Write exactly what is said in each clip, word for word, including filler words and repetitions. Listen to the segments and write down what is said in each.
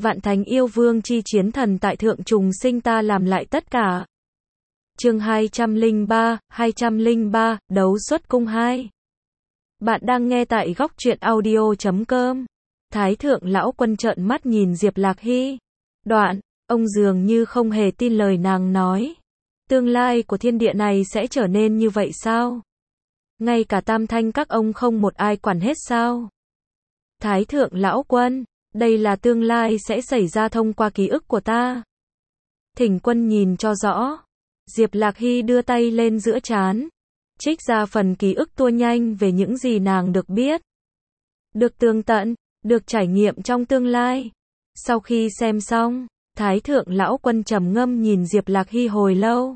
Vạn thánh yêu vương chi chiến thần tại thượng trùng sinh ta làm lại tất cả. Chương hai trăm lẻ ba, hai trăm lẻ ba, đấu xuất cung hai. Bạn đang nghe tại góc truyện audio chấm com. Thái thượng lão quân trợn mắt nhìn Diệp Lạc Hy. Đoạn, ông dường như không hề tin lời nàng nói. Tương lai của thiên địa này sẽ trở nên như vậy sao? Ngay cả tam thanh các ông không một ai quản hết sao? Thái thượng lão quân, đây là tương lai sẽ xảy ra thông qua ký ức của ta. Thỉnh quân nhìn cho rõ. Diệp Lạc Hy đưa tay lên giữa trán, trích ra phần ký ức tua nhanh về những gì nàng được biết, được tường tận, được trải nghiệm trong tương lai. Sau khi xem xong, Thái thượng lão quân trầm ngâm nhìn Diệp Lạc Hy hồi lâu.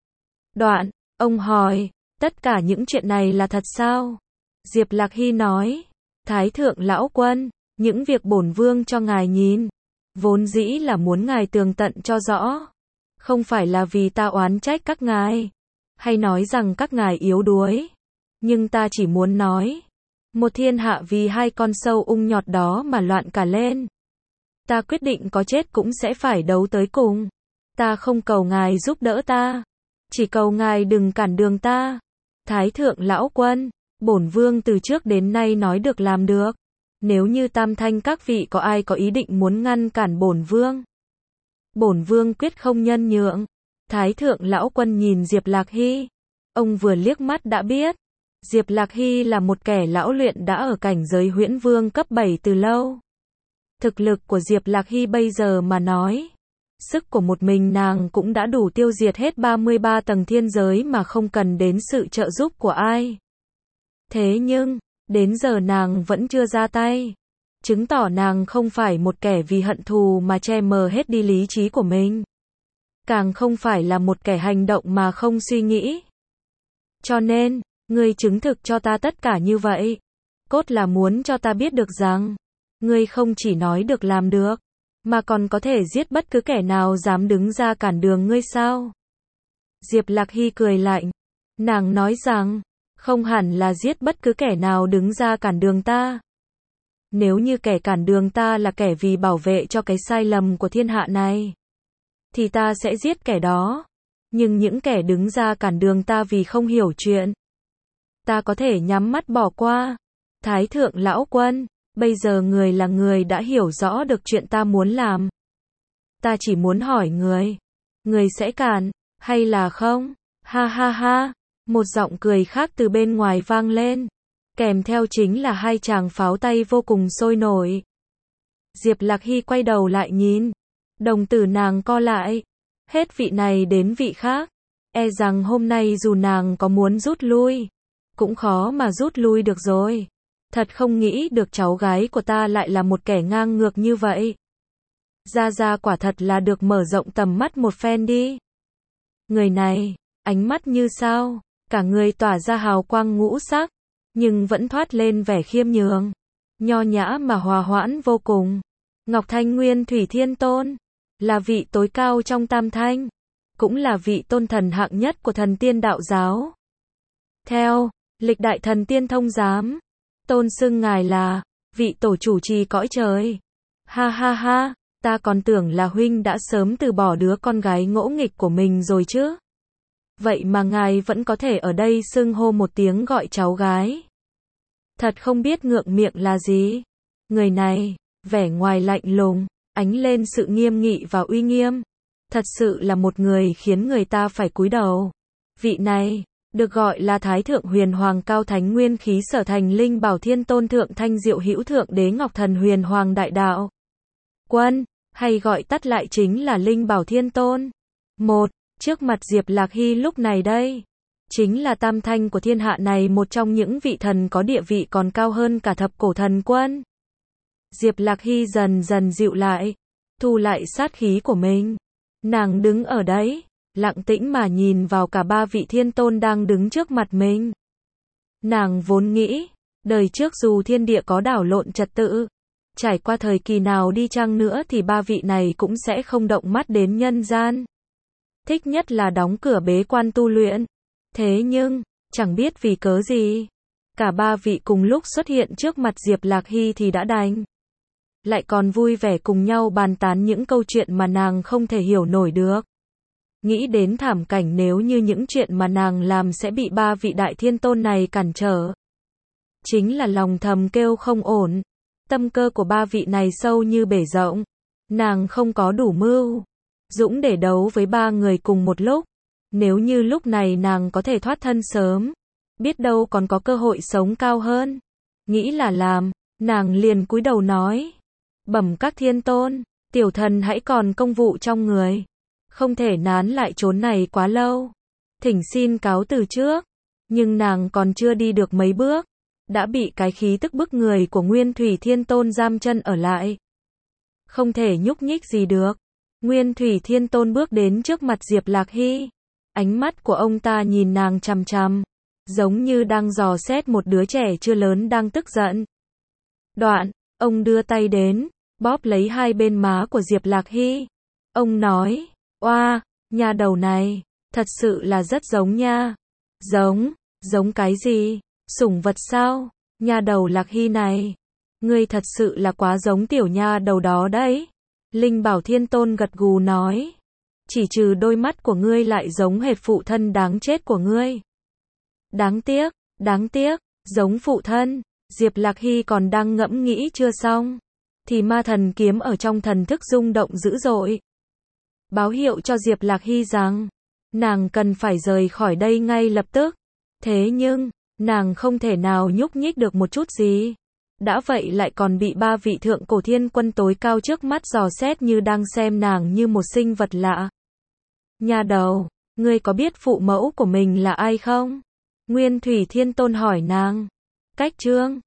Đoạn, ông hỏi, tất cả những chuyện này là thật sao? Diệp Lạc Hy nói, Thái thượng lão quân, những việc bổn vương cho ngài nhìn, vốn dĩ là muốn ngài tường tận cho rõ. Không phải là vì ta oán trách các ngài, hay nói rằng các ngài yếu đuối. Nhưng ta chỉ muốn nói, một thiên hạ vì hai con sâu ung nhọt đó mà loạn cả lên. Ta quyết định có chết cũng sẽ phải đấu tới cùng. Ta không cầu ngài giúp đỡ ta, chỉ cầu ngài đừng cản đường ta. Thái thượng lão quân, bổn vương từ trước đến nay nói được làm được. Nếu như tam thanh các vị có ai có ý định muốn ngăn cản bổn vương, bổn vương quyết không nhân nhượng. Thái thượng lão quân nhìn Diệp Lạc Hy. Ông vừa liếc mắt đã biết, Diệp Lạc Hy là một kẻ lão luyện đã ở cảnh giới huyễn vương cấp bảy từ lâu. Thực lực của Diệp Lạc Hy bây giờ mà nói, sức của một mình nàng cũng đã đủ tiêu diệt hết ba mươi ba tầng thiên giới mà không cần đến sự trợ giúp của ai. Thế nhưng, đến giờ nàng vẫn chưa ra tay, chứng tỏ nàng không phải một kẻ vì hận thù mà che mờ hết đi lý trí của mình. Càng không phải là một kẻ hành động mà không suy nghĩ. Cho nên, ngươi chứng thực cho ta tất cả như vậy, cốt là muốn cho ta biết được rằng, ngươi không chỉ nói được làm được, mà còn có thể giết bất cứ kẻ nào dám đứng ra cản đường ngươi sao? Diệp Lạc Hy cười lạnh. Nàng nói rằng, không hẳn là giết bất cứ kẻ nào đứng ra cản đường ta. Nếu như kẻ cản đường ta là kẻ vì bảo vệ cho cái sai lầm của thiên hạ này, thì ta sẽ giết kẻ đó. Nhưng những kẻ đứng ra cản đường ta vì không hiểu chuyện, ta có thể nhắm mắt bỏ qua. Thái thượng lão quân, bây giờ người là người đã hiểu rõ được chuyện ta muốn làm. Ta chỉ muốn hỏi người, người sẽ cản, hay là không? Ha ha ha, một giọng cười khác từ bên ngoài vang lên, kèm theo chính là hai tràng pháo tay vô cùng sôi nổi. Diệp Lạc Hy quay đầu lại nhìn, đồng tử nàng co lại, hết vị này đến vị khác, e rằng hôm nay dù nàng có muốn rút lui, cũng khó mà rút lui được rồi. Thật không nghĩ được cháu gái của ta lại là một kẻ ngang ngược như vậy. Gia Gia quả thật là được mở rộng tầm mắt một phen đi. Người này, ánh mắt như sao, cả người tỏa ra hào quang ngũ sắc, nhưng vẫn thoát lên vẻ khiêm nhường, nho nhã mà hòa hoãn vô cùng. Ngọc Thanh Nguyên Thủy Thiên Tôn, là vị tối cao trong tam thanh, cũng là vị tôn thần hạng nhất của thần tiên đạo giáo. Theo lịch đại thần tiên thông giám, tôn xưng ngài là vị tổ chủ trì cõi trời. Ha ha ha, ta còn tưởng là huynh đã sớm từ bỏ đứa con gái ngỗ nghịch của mình rồi chứ. Vậy mà ngài vẫn có thể ở đây xưng hô một tiếng gọi cháu gái. Thật không biết ngượng miệng là gì. Người này, vẻ ngoài lạnh lùng, ánh lên sự nghiêm nghị và uy nghiêm. Thật sự là một người khiến người ta phải cúi đầu. Vị này, được gọi là Thái thượng huyền hoàng cao thánh nguyên khí sở thành linh bảo thiên tôn thượng thanh diệu hữu thượng đế ngọc thần huyền hoàng đại đạo quân, hay gọi tắt lại chính là linh bảo thiên tôn. Một, trước mặt Diệp Lạc Hy lúc này đây, chính là tam thanh của thiên hạ này, một trong những vị thần có địa vị còn cao hơn cả thập cổ thần quân. Diệp Lạc Hy dần dần dịu lại, thu lại sát khí của mình. Nàng đứng ở đấy, lặng tĩnh mà nhìn vào cả ba vị thiên tôn đang đứng trước mặt mình. Nàng vốn nghĩ, đời trước dù thiên địa có đảo lộn trật tự, trải qua thời kỳ nào đi chăng nữa thì ba vị này cũng sẽ không động mắt đến nhân gian. Thích nhất là đóng cửa bế quan tu luyện. Thế nhưng, chẳng biết vì cớ gì, cả ba vị cùng lúc xuất hiện trước mặt Diệp Lạc Hy thì đã đành lại còn vui vẻ cùng nhau bàn tán những câu chuyện mà nàng không thể hiểu nổi được. Nghĩ đến thảm cảnh nếu như những chuyện mà nàng làm sẽ bị ba vị đại thiên tôn này cản trở. Chính là lòng thầm kêu không ổn. Tâm cơ của ba vị này sâu như bể rộng. Nàng không có đủ mưu dũng để đấu với ba người cùng một lúc. Nếu như lúc này nàng có thể thoát thân sớm, biết đâu còn có cơ hội sống cao hơn. Nghĩ là làm, nàng liền cúi đầu nói. Bẩm các thiên tôn, tiểu thần hãy còn công vụ trong người. Không thể nán lại chốn này quá lâu. Thỉnh xin cáo từ trước. Nhưng nàng còn chưa đi được mấy bước, đã bị cái khí tức bức người của Nguyên Thủy Thiên Tôn giam chân ở lại. Không thể nhúc nhích gì được. Nguyên Thủy Thiên Tôn bước đến trước mặt Diệp Lạc Hy. Ánh mắt của ông ta nhìn nàng chằm chằm, giống như đang dò xét một đứa trẻ chưa lớn đang tức giận. Đoạn, ông đưa tay đến, bóp lấy hai bên má của Diệp Lạc Hy. Ông nói, oa, nha đầu này, thật sự là rất giống nha. Giống, giống cái gì? Sủng vật sao? Nha đầu Lạc Hy này, ngươi thật sự là quá giống tiểu nha đầu đó đấy. Linh Bảo Thiên Tôn gật gù nói, chỉ trừ đôi mắt của ngươi lại giống hệt phụ thân đáng chết của ngươi. Đáng tiếc, đáng tiếc, giống phụ thân. Diệp Lạc Hy còn đang ngẫm nghĩ chưa xong, thì ma thần kiếm ở trong thần thức rung động dữ dội. Báo hiệu cho Diệp Lạc Hy rằng, nàng cần phải rời khỏi đây ngay lập tức. Thế nhưng, nàng không thể nào nhúc nhích được một chút gì. Đã vậy lại còn bị ba vị thượng cổ thiên quân tối cao trước mắt dò xét như đang xem nàng như một sinh vật lạ. Nhà đầu, ngươi có biết phụ mẫu của mình là ai không? Nguyên Thủy Thiên Tôn hỏi nàng. Cách chương